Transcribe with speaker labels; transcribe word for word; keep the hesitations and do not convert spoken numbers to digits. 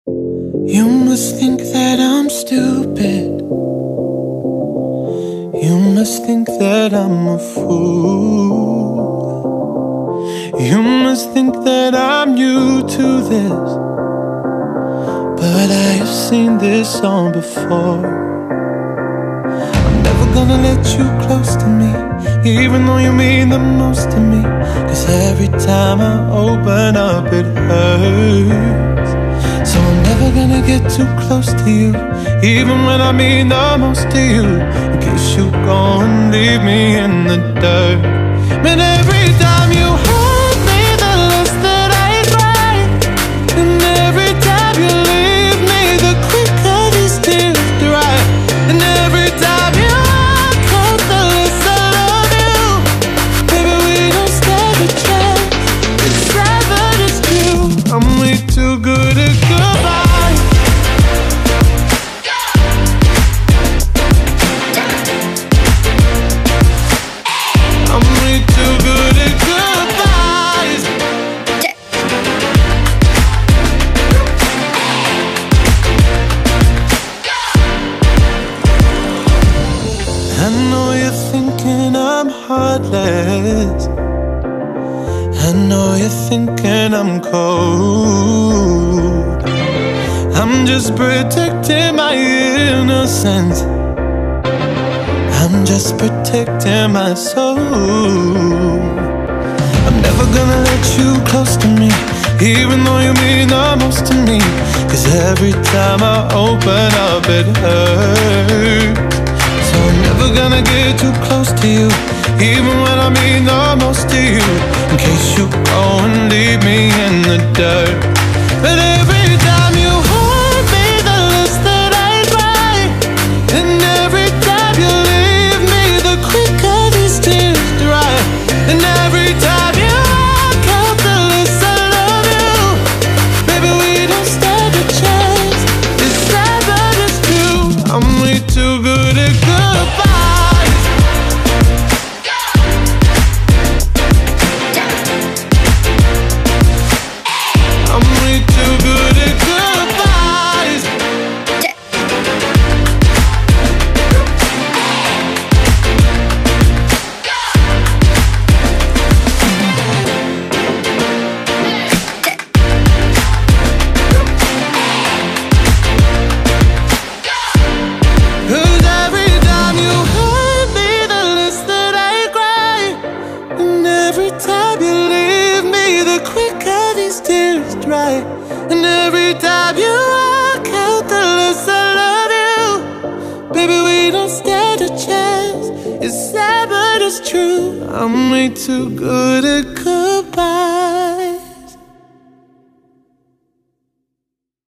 Speaker 1: You must think that I'm stupid. You must think that I'm a fool. You must think that I'm new to this, but I have seen this song before. I'm never gonna let you close to me, even though you mean the most to me. Cause every time I open up it hurts. So I'm never gonna get too close to you, even when I mean the most to you, in case you go and leave me in the dirt. But every time you hurt me, the less that I cry. And every time you leave me, the quicker these tears dry. And every time you walk out, the less I love you. Baby, we don't stand a chance. It's sad but it's true. I'm way too good at goodbye. I'm way too good at goodbyes. I know you're thinking I'm heartless. I know you're thinking I'm cold. I'm just protecting my innocence. I'm just protecting my soul. I'm never gonna let you close to me, even though you mean the most to me. Cause every time I open up it hurts. So I'm never gonna get too close to you, even when I mean the most to you, in case you go and leave me in the dirt. But every time you hurt me, the less that I cry. And every time you leave me, the quicker these tears dry. And every time you walk out, the less I love you. Baby, we don't stand a chance. It's sad but it's true. I'm way too good at goodbyes. I'm way too good at goodbyes. Cause every time you hurt me, the less that I cry. And every time you leave me, the quicker these tears dry. And every time you walk out, the less I love you. Baby, we don't stand a chance. It's sad but it's true. I'm way too good at good.